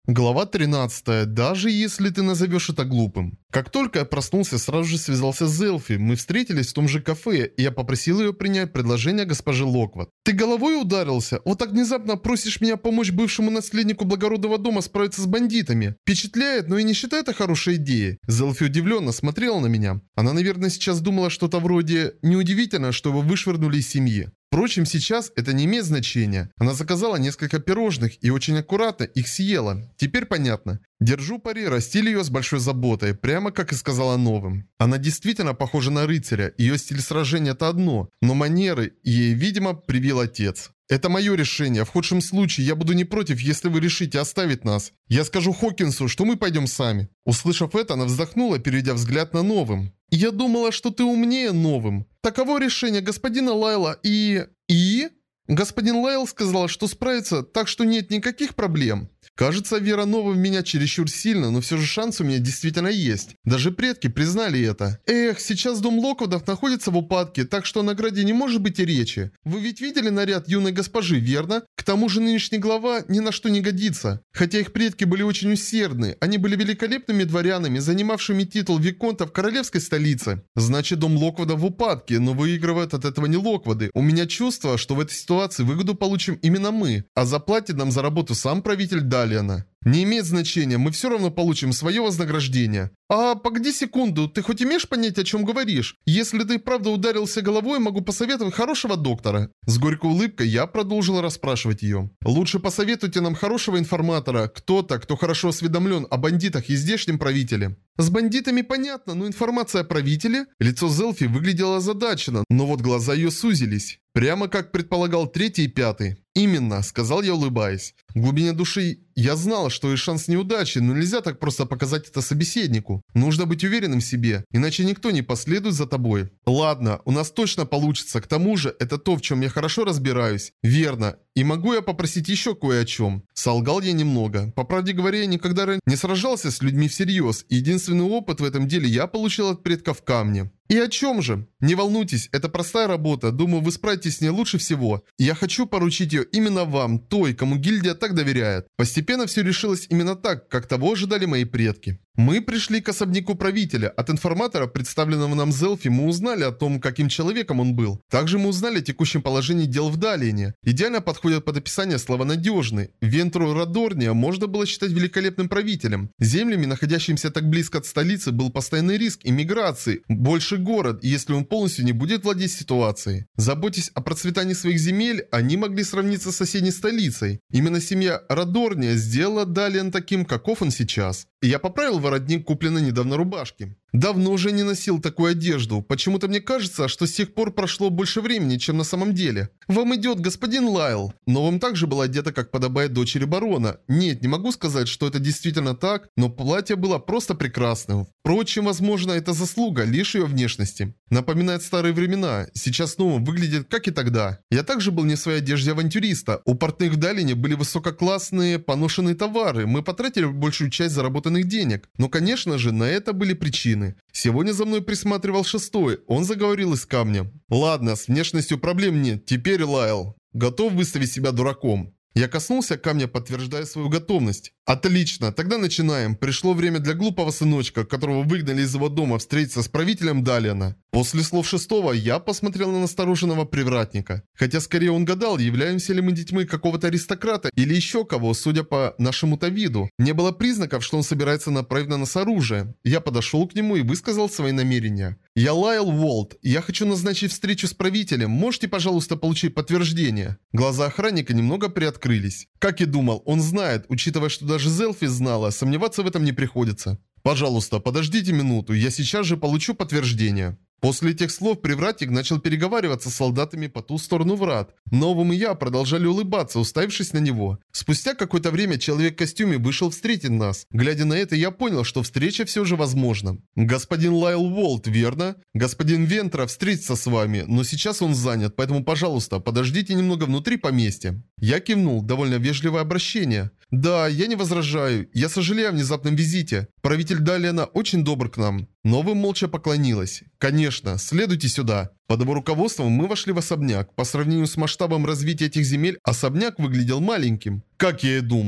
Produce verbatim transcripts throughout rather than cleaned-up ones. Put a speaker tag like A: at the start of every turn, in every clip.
A: Глава тринадцатая. Даже если ты назовешь это глупым. Как только я проснулся, сразу же связался с Элфи. Мы встретились в том же кафе, и я попросил ее принять предложение госпожи Локвуд. Ты головой ударился? Вот так внезапно просишь меня помочь бывшему наследнику благородного дома справиться с бандитами. Впечатляет, но и не считаю это хорошей идеей. Элфи удивленно смотрела на меня. Она, наверное, сейчас думала что-то вроде «неудивительно, что его вышвырнули из семьи». Впрочем, сейчас это не имеет значения. Она заказала несколько пирожных и очень аккуратно их съела. Теперь понятно. Держу пари, растили ее с большой заботой, прямо как и сказала новым. Она действительно похожа на рыцаря, ее стиль сражения это одно, но манеры ей, видимо, привил отец. Это мое решение. В худшем случае я буду не против, если вы решите оставить нас. Я скажу Хокинсу, что мы пойдем сами. Услышав это, она вздохнула, переведя взгляд на новым. Я думала, что ты умнее новым. Таково решение господина Лайла и... И? Господин Лайл сказал, что справится, так что нет никаких проблем. Кажется, вера новым в меня чересчур сильна, но все же шанс у меня действительно есть. Даже предки признали это. Эх, сейчас дом Локвудов находится в упадке, так что о награде не может быть и речи. Вы ведь видели наряд юной госпожи, верно? К тому же нынешний глава ни на что не годится. Хотя их предки были очень усердны, они были великолепными дворянами, занимавшими титул виконта в королевской столице. Значит, дом Локвудов в упадке, но выигрывают от этого не Локвуды. У меня чувство, что в этой ситуации выгоду получим именно мы, а заплатит нам за работу сам правитель Далиана. Не имеет значения, мы все равно получим свое вознаграждение. А погоди секунду, ты хоть имеешь понять, о чем говоришь? Если ты правда ударился головой, могу посоветовать хорошего доктора. С горькой улыбкой я продолжил расспрашивать ее. Лучше посоветуйте нам хорошего информатора, кто-то, кто хорошо осведомлен о бандитах и здешнем правителе. С бандитами понятно, но информация о правителе? Лицо Зелфи выглядело озадаченно, но вот глаза ее сузились. Прямо как предполагал третий и пятый. «Именно», — сказал я, улыбаясь. В глубине души я знал, что есть шанс неудачи, но нельзя так просто показать это собеседнику. Нужно быть уверенным в себе, иначе никто не последует за тобой. Ладно, у нас точно получится, к тому же это то, в чем я хорошо разбираюсь. Верно. И могу я попросить еще кое о чем? Солгал я немного. По правде говоря, я никогда не сражался с людьми всерьез, и единственный опыт в этом деле я получил от предков камня. И о чем же? Не волнуйтесь, это простая работа, думаю, вы справитесь с ней лучше всего. Я хочу поручить ее именно вам, той, кому гильдия так доверяет. Постепенно все решилось именно так, как того ожидали мои предки. Мы пришли к особняку правителя. От информатора, представленного нам Зелфи, мы узнали о том, каким человеком он был. Также мы узнали о текущем положении дел в Далиане. Идеально подходят под описание слова «надежный». Вентру Радорния можно было считать великолепным правителем. Землями, находящимися так близко от столицы, был постоянный риск иммиграции. Больше город, если он полностью не будет владеть ситуацией. Заботясь о процветании своих земель, они могли сравниться с соседней столицей. Именно семья Радорния сделала Далиан таким, каков он сейчас. И я поправил воротник купленной недавно рубашки. Давно уже не носил такую одежду. Почему-то мне кажется, что с тех пор прошло больше времени, чем на самом деле. Вам идет, господин Лайл. Новым также была одета, как подобает дочери барона. Нет, не могу сказать, что это действительно так, но платье было просто прекрасным. Впрочем, возможно, это заслуга лишь ее внешности. Напоминает старые времена. Сейчас снова выглядит, как и тогда. Я также был не в своей одежде авантюриста. У портных в Далиане были высококлассные поношенные товары. Мы потратили большую часть заработанных денег. Но, конечно же, на это были причины. Сегодня за мной присматривал шестой. Он заговорил из камня. Ладно, с внешностью проблем нет. Теперь Лайл готов выставить себя дураком. Я коснулся камня, подтверждая свою готовность. Отлично, тогда начинаем. Пришло время для глупого сыночка, которого выгнали из его дома, встретиться с правителем Далиана. После слов шестого я посмотрел на настороженного привратника. Хотя скорее он гадал, являемся ли мы детьми какого-то аристократа или еще кого, судя по нашему-то виду. Не было признаков, что он собирается направить на нас оружие. Я подошел к нему и высказал свои намерения. Я Лайл Уолт. Я хочу назначить встречу с правителем. Можете, пожалуйста, получить подтверждение? Глаза охранника немного приоткрылись. Как и думал, он знает, учитывая, что даже Зелфи знала, сомневаться в этом не приходится. Пожалуйста, подождите минуту, я сейчас же получу подтверждение. После этих слов привратник начал переговариваться с солдатами по ту сторону врат. Новым и я продолжали улыбаться, уставившись на него. Спустя какое-то время человек в костюме вышел встретить нас. Глядя на это, я понял, что встреча все же возможна. Господин Лайл Уолт, верно? Господин Вентра встретится с вами, но сейчас он занят, поэтому, пожалуйста, подождите немного внутри поместья. Я кивнул, довольно вежливое обращение. Да, я не возражаю. Я сожалею о внезапном визите. Правитель Далиана очень добр к нам. Новым молча поклонилась. Конечно, следуйте сюда. Под его руководством мы вошли в особняк. По сравнению с масштабом развития этих земель, особняк выглядел маленьким. Как я и думал.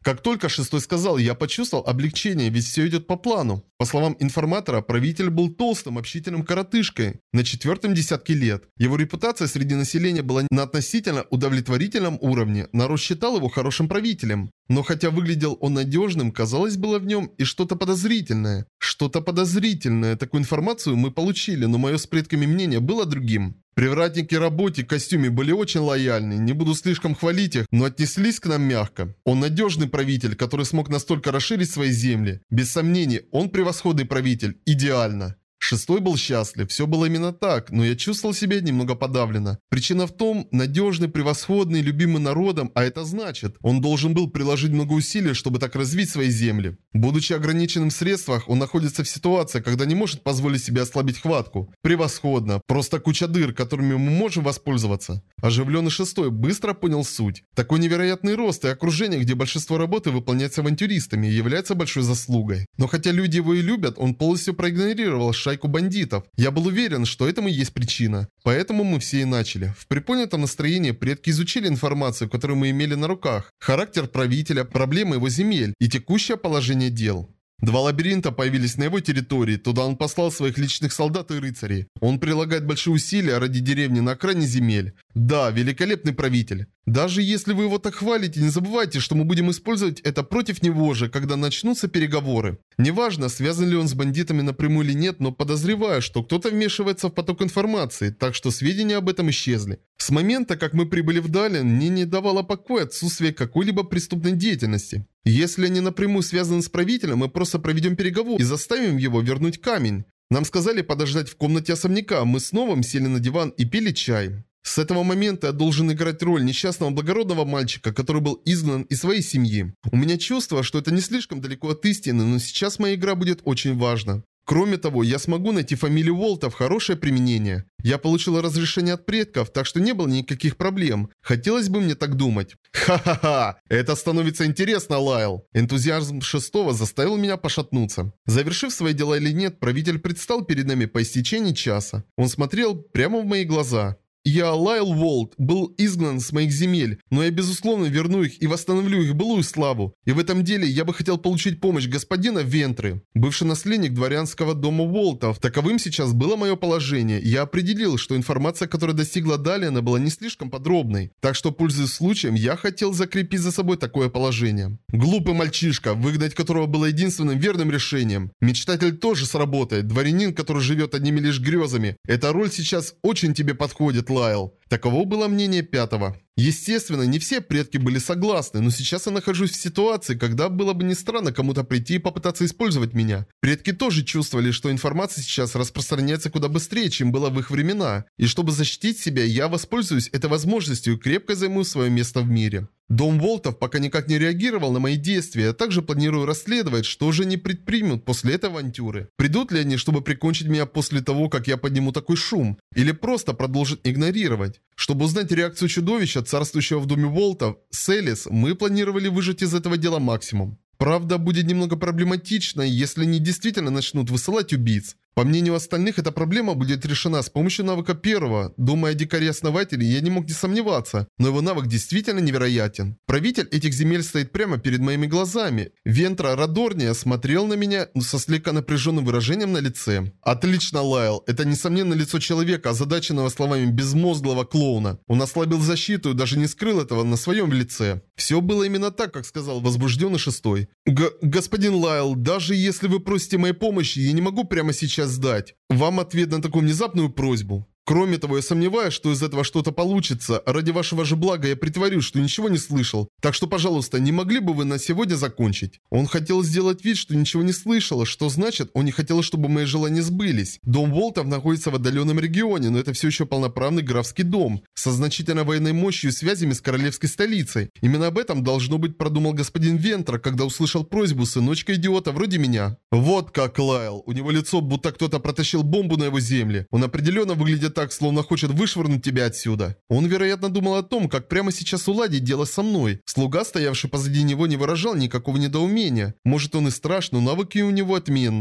A: Как только шестой сказал, я почувствовал облегчение, ведь все идет по плану. По словам информатора, правитель был толстым, общительным коротышкой на четвертом десятке лет. Его репутация среди населения была на относительно удовлетворительном уровне. Народ считал его хорошим правителем. Но хотя выглядел он надежным, казалось, было в нем и что-то подозрительное. Что-то подозрительное. Такую информацию мы получили, но мое с предками мнение было другим. Привратники работе в костюме были очень лояльны, не буду слишком хвалить их, но отнеслись к нам мягко. Он надежный правитель, который смог настолько расширить свои земли. Без сомнений, он превосходный правитель. Идеально. Шестой был счастлив, все было именно так, но я чувствовал себя немного подавленно. Причина в том, надежный, превосходный, любимый народом, а это значит, он должен был приложить много усилий, чтобы так развить свои земли. Будучи ограниченным в средствах, он находится в ситуации, когда не может позволить себе ослабить хватку. Превосходно, просто куча дыр, которыми мы можем воспользоваться. Оживленный шестой быстро понял суть. Такой невероятный рост и окружение, где большинство работы выполняется авантюристами, является большой заслугой. Но хотя люди его и любят, он полностью проигнорировал шайку бандитов. Я был уверен, что этому и есть причина. Поэтому мы все и начали. В приподнятом настроении предки изучили информацию, которую мы имели на руках. Характер правителя, проблемы его земель и текущее положение дел. Два лабиринта появились на его территории, туда он послал своих личных солдат и рыцарей. Он прилагает большие усилия ради деревни на окраине земель. Да, великолепный правитель. Даже если вы его так хвалите, не забывайте, что мы будем использовать это против него же, когда начнутся переговоры. Неважно, связан ли он с бандитами напрямую или нет, но подозреваю, что кто-то вмешивается в поток информации, так что сведения об этом исчезли. С момента, как мы прибыли в Далин, мне не давало покоя отсутствие какой-либо преступной деятельности. Если они напрямую связаны с правителем, мы просто проведем переговор и заставим его вернуть камень. Нам сказали подождать в комнате особняка, мы снова сели на диван и пили чай. С этого момента я должен играть роль несчастного благородного мальчика, который был изгнан из своей семьи. У меня чувство, что это не слишком далеко от истины, но сейчас моя игра будет очень важна. Кроме того, я смогу найти фамилию Уолта в хорошее применение. Я получил разрешение от предков, так что не было никаких проблем. Хотелось бы мне так думать. Ха-ха-ха! Это становится интересно, Лайл. Энтузиазм шестого заставил меня пошатнуться. Завершив свои дела или нет, правитель предстал перед нами по истечении часа. Он смотрел прямо в мои глаза. Я, Лайл Уолт, был изгнан с моих земель, но я безусловно верну их и восстановлю их былую славу. И в этом деле я бы хотел получить помощь господина Вентры, бывший наследник дворянского дома Уолтов. Таковым сейчас было мое положение. Я определил, что информация, которая достигла Далиана, была не слишком подробной. Так что, пользуясь случаем, я хотел закрепить за собой такое положение. Глупый мальчишка, выгнать которого было единственным верным решением. Мечтатель тоже сработает. Дворянин, который живет одними лишь грезами. Эта роль сейчас очень тебе подходит, Лайл. Таково было мнение пятого. Естественно, не все предки были согласны, но сейчас я нахожусь в ситуации, когда было бы не странно кому-то прийти и попытаться использовать меня. Предки тоже чувствовали, что информация сейчас распространяется куда быстрее, чем было в их времена. И чтобы защитить себя, я воспользуюсь этой возможностью и крепко займу свое место в мире. Дом Уолтов пока никак не реагировал на мои действия, я также планирую расследовать, что же они предпримут после этой авантюры. Придут ли они, чтобы прикончить меня после того, как я подниму такой шум? Или просто продолжат игнорировать? Чтобы узнать реакцию чудовища, царствующего в доме Уолтов, Селис, мы планировали выжать из этого дела максимум. Правда, будет немного проблематично, если они действительно начнут высылать убийц. По мнению остальных, эта проблема будет решена с помощью навыка первого. Думая о дикаре-основателе, я не мог не сомневаться, но его навык действительно невероятен. Правитель этих земель стоит прямо перед моими глазами. Вентра Радорния смотрел на меня со слегка напряженным выражением на лице. Отлично, Лайл. Это, несомненно, лицо человека, озадаченного словами безмозглого клоуна. Он ослабил защиту и даже не скрыл этого на своем лице. Все было именно так, как сказал возбужденный шестой. Г господин Лайл, даже если вы просите моей помощи, я не могу прямо сейчас сдать вам ответ на такую внезапную просьбу. Кроме того, я сомневаюсь, что из этого что-то получится. Ради вашего же блага я притворюсь, что ничего не слышал. Так что, пожалуйста, не могли бы вы на сегодня закончить? Он хотел сделать вид, что ничего не слышал, что значит, он не хотел, чтобы мои желания сбылись. Дом Уолтов находится в отдаленном регионе, но это все еще полноправный графский дом, со значительной военной мощью и связями с королевской столицей. Именно об этом, должно быть, продумал господин Вентра, когда услышал просьбу сыночка-идиота вроде меня. Вот как, Лайл. У него лицо, будто кто-то протащил бомбу на его земле. Он определенно выглядит так, словно хочет вышвырнуть тебя отсюда. Он, вероятно, думал о том, как прямо сейчас уладить дело со мной. Слуга, стоявший позади него, не выражал никакого недоумения. Может, он и страшный, но навыки у него отменные.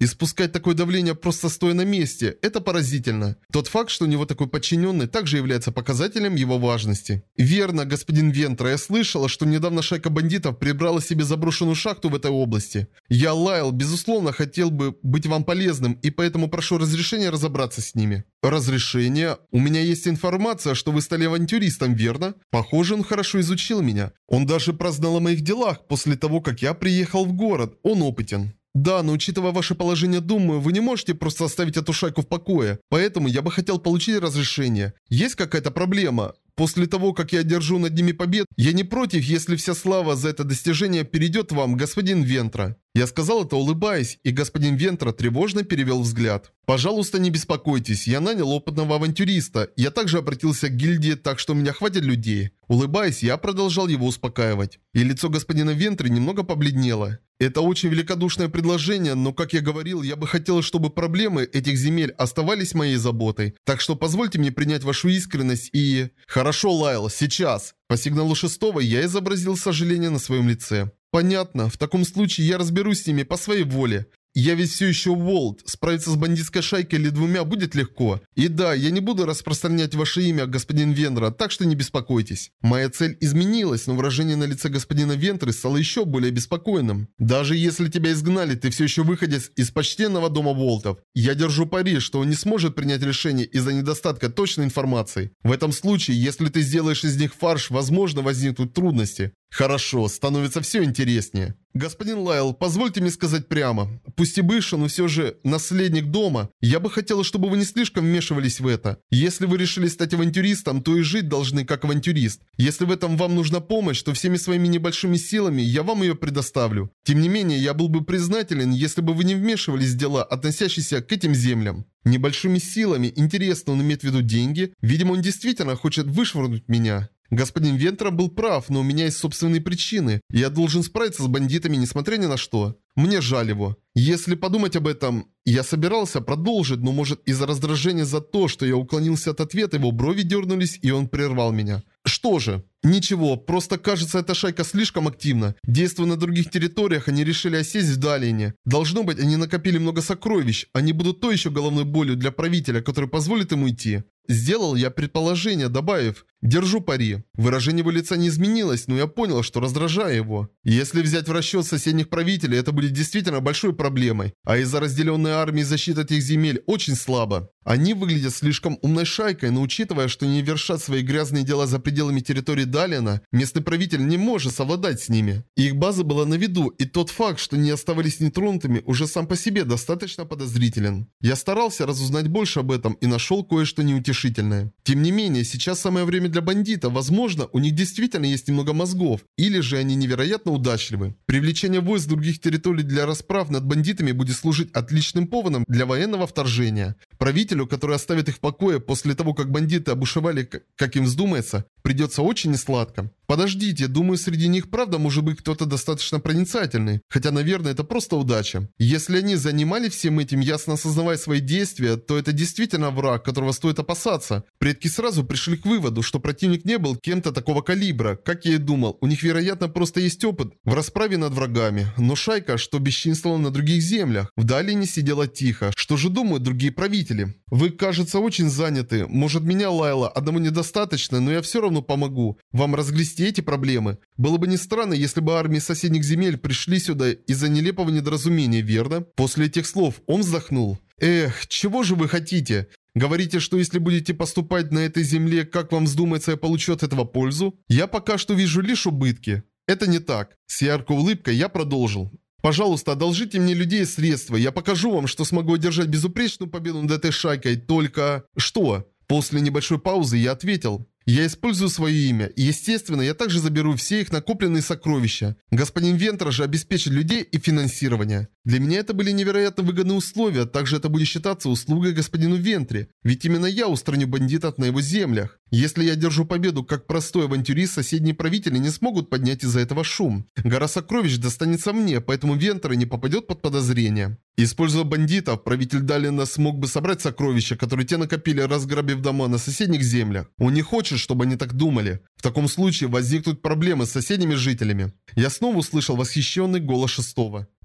A: Испускать такое давление просто стоя на месте – это поразительно. Тот факт, что у него такой подчиненный, также является показателем его важности. Верно, господин Вентра, я слышала, что недавно шайка бандитов прибрала себе заброшенную шахту в этой области. Я, Лайл, безусловно, хотел бы быть вам полезным, и поэтому прошу разрешения разобраться с ними. Разрешение? У меня есть информация, что вы стали авантюристом, верно? Похоже, он хорошо изучил меня. Он даже прознал о моих делах после того, как я приехал в город. Он опытен. Да, но учитывая ваше положение, думаю, вы не можете просто оставить эту шайку в покое. Поэтому я бы хотел получить разрешение. Есть какая-то проблема? После того, как я одержу над ними побед, я не против, если вся слава за это достижение перейдет вам, господин Вентра. Я сказал это, улыбаясь, и господин Вентра тревожно перевел взгляд. «Пожалуйста, не беспокойтесь, я нанял опытного авантюриста. Я также обратился к гильдии, так что у меня хватит людей». Улыбаясь, я продолжал его успокаивать. И лицо господина Вентры немного побледнело. Это очень великодушное предложение, но, как я говорил, я бы хотел, чтобы проблемы этих земель оставались моей заботой. Так что позвольте мне принять вашу искренность и... Хорошо, Лайл, сейчас. По сигналу шестого я изобразил сожаление на своем лице. Понятно, в таком случае я разберусь с ними по своей воле. Я ведь все еще Волт. Справиться с бандитской шайкой или двумя будет легко. И да, я не буду распространять ваше имя, господин Вендра, так что не беспокойтесь. Моя цель изменилась, но выражение на лице господина Вентры стало еще более беспокойным. Даже если тебя изгнали, ты все еще выходец из почтенного дома Волтов. Я держу пари, что он не сможет принять решение из-за недостатка точной информации. В этом случае, если ты сделаешь из них фарш, возможно, возникнут трудности. Хорошо, становится все интереснее. Господин Лайл, позвольте мне сказать прямо. Пусть и бывший, но все же наследник дома, я бы хотела, чтобы вы не слишком вмешивались в это. Если вы решили стать авантюристом, то и жить должны как авантюрист. Если в этом вам нужна помощь, то всеми своими небольшими силами я вам ее предоставлю. Тем не менее, я был бы признателен, если бы вы не вмешивались в дела, относящиеся к этим землям. Небольшими силами, интересно, он имеет в виду деньги? Видимо, он действительно хочет вышвырнуть меня. Господин Вентра был прав, но у меня есть собственные причины. Я должен справиться с бандитами, несмотря ни на что. Мне жаль его. Если подумать об этом, я собирался продолжить, но может из-за раздражения за то, что я уклонился от ответа, его брови дернулись, и он прервал меня. Что же? Ничего, просто кажется, эта шайка слишком активна. Действуя на других территориях, они решили осесть в Далине. Должно быть, они накопили много сокровищ. Они будут то еще головной болью для правителя, который позволит ему идти. Сделал я предположение, добавив «Держу пари». Выражение его лица не изменилось, но я понял, что раздражаю его. Если взять в расчет соседних правителей, это будет действительно большой проблемой. А из-за разделенной армии защита этих земель очень слабо. Они выглядят слишком умной шайкой, но учитывая, что они вершат свои грязные дела за пределами территории Далина, местный правитель не может совладать с ними. Их база была на виду, и тот факт, что они оставались нетронутыми, уже сам по себе достаточно подозрителен. Я старался разузнать больше об этом и нашел кое-что неутешительное. Тем не менее, сейчас самое время для бандитов. Возможно, у них действительно есть немного мозгов, или же они невероятно удачливы. Привлечение войск других территорий для расправ над бандитами будет служить отличным поводом для военного вторжения. Правителю, который оставит их в покое после того, как бандиты обушевали, как им вздумается, придется очень несладко. Подождите, думаю, среди них правда может быть кто-то достаточно проницательный. Хотя, наверное, это просто удача. Если они занимались всем этим, ясно осознавая свои действия, то это действительно враг, которого стоит опасаться. Предки сразу пришли к выводу, что противник не был кем-то такого калибра. Как я и думал, у них, вероятно, просто есть опыт в расправе над врагами. Но шайка, что бесчинствовала на других землях, в Далине сидела тихо. Что же думают другие правители? Вы, кажется, очень заняты. Может, меня, Лайла, одному недостаточно, но я все равно помогу вам разгрести эти проблемы. Было бы не странно, если бы армии соседних земель пришли сюда из-за нелепого недоразумения, верно? После этих слов он вздохнул. Эх, чего же вы хотите? Говорите, что если будете поступать на этой земле, как вам вздумается, я получу от этого пользу? Я пока что вижу лишь убытки. Это не так. С яркой улыбкой я продолжил. Пожалуйста, одолжите мне людей и средства. Я покажу вам, что смогу одержать безупречную победу над этой шайкой. Только... Что? После небольшой паузы я ответил. Я использую свое имя, и естественно, я также заберу все их накопленные сокровища. Господин Вентра же обеспечит людей и финансирование. Для меня это были невероятно выгодные условия, также это будет считаться услугой господину Вентре, ведь именно я устраню бандитов на его землях. Если я одержу победу как простой авантюрист, соседние правители не смогут поднять из-за этого шум. Гора сокровищ достанется мне, поэтому Вентра не попадет под подозрение. Используя бандитов, правитель Далина смог бы собрать сокровища, которые те накопили, разграбив дома на соседних землях. Он не хочет, чтобы они так думали. В таком случае возникнут проблемы с соседними жителями. Я снова услышал восхищенный голос шестого.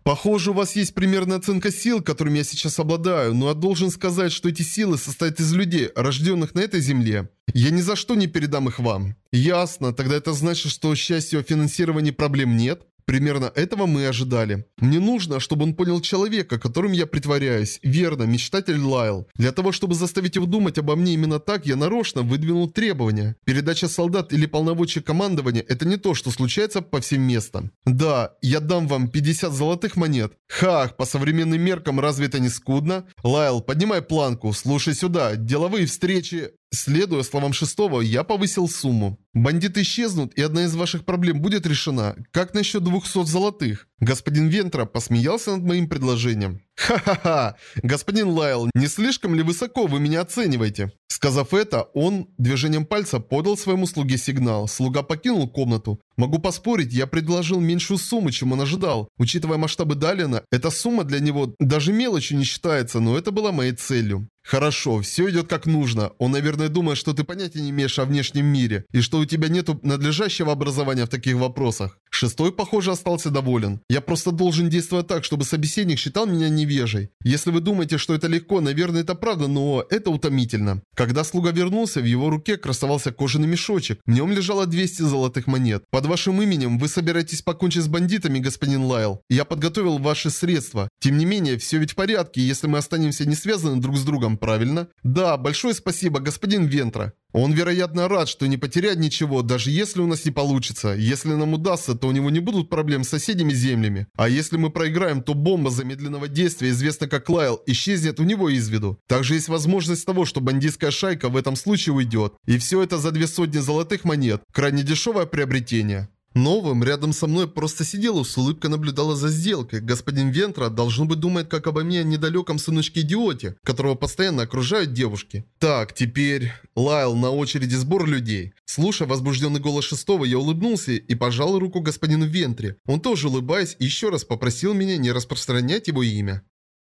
A: Похоже, у вас есть примерная оценка сил, которыми я сейчас обладаю, но я должен сказать, что эти силы состоят из людей, рожденных на этой земле. Я ни за что не передам их вам. Ясно, тогда это значит, что, к счастью, о финансировании проблем нет? Примерно этого мы и ожидали. Мне нужно, чтобы он понял человека, которым я притворяюсь. Верно, мечтатель Лайл. Для того, чтобы заставить его думать обо мне именно так, я нарочно выдвинул требования. Передача солдат или полномочий командования – это не то, что случается повсеместно. Да, я дам вам пятьдесят золотых монет. Хах, по современным меркам разве это не скудно? Лайл, поднимай планку, слушай сюда. Деловые встречи... Следуя словам шестого, я повысил сумму. Бандиты исчезнут, и одна из ваших проблем будет решена. Как насчет двухсот золотых? Господин Вентра посмеялся над моим предложением. Ха-ха-ха! Господин Лайл, не слишком ли высоко вы меня оцениваете? Сказав это, он движением пальца подал своему слуге сигнал. Слуга покинул комнату. Могу поспорить, я предложил меньшую сумму, чем он ожидал. Учитывая масштабы Далина, эта сумма для него даже мелочью не считается, но это была моей целью. Хорошо, все идет как нужно. Он, наверное, думает, что ты понятия не имеешь о внешнем мире, и что у тебя нету надлежащего образования в таких вопросах. Шестой, похоже, остался доволен. Я просто должен действовать так, чтобы собеседник считал меня невежей. Если вы думаете, что это легко, наверное, это правда, но это утомительно. Когда слуга вернулся, в его руке красовался кожаный мешочек. В нем лежало двести золотых монет. Под вашим именем вы собираетесь покончить с бандитами, господин Лайл. Я подготовил ваши средства. Тем не менее, все ведь в порядке, если мы останемся не связаны друг с другом, правильно? Да, большое спасибо, господин Вентра. Он, вероятно, рад, что не потеряет ничего, даже если у нас не получится. Если нам удастся, то у него не будут проблем с соседними землями. А если мы проиграем, то бомба замедленного действия, известная как Лайл, исчезнет у него из виду. Также есть возможность того, что бандитская шайка в этом случае уйдет. И все это за две сотни золотых монет. Крайне дешевое приобретение. Новым рядом со мной просто сидела, с улыбкой наблюдала за сделкой. Господин Вентра, должно быть, думает как обо мне недалеком сыночке-идиоте, которого постоянно окружают девушки. Так, теперь... Лайл, на очереди сбор людей. Слушая возбужденный голос шестого, я улыбнулся и пожал руку господину Вентре. Он тоже, улыбаясь, еще раз попросил меня не распространять его имя.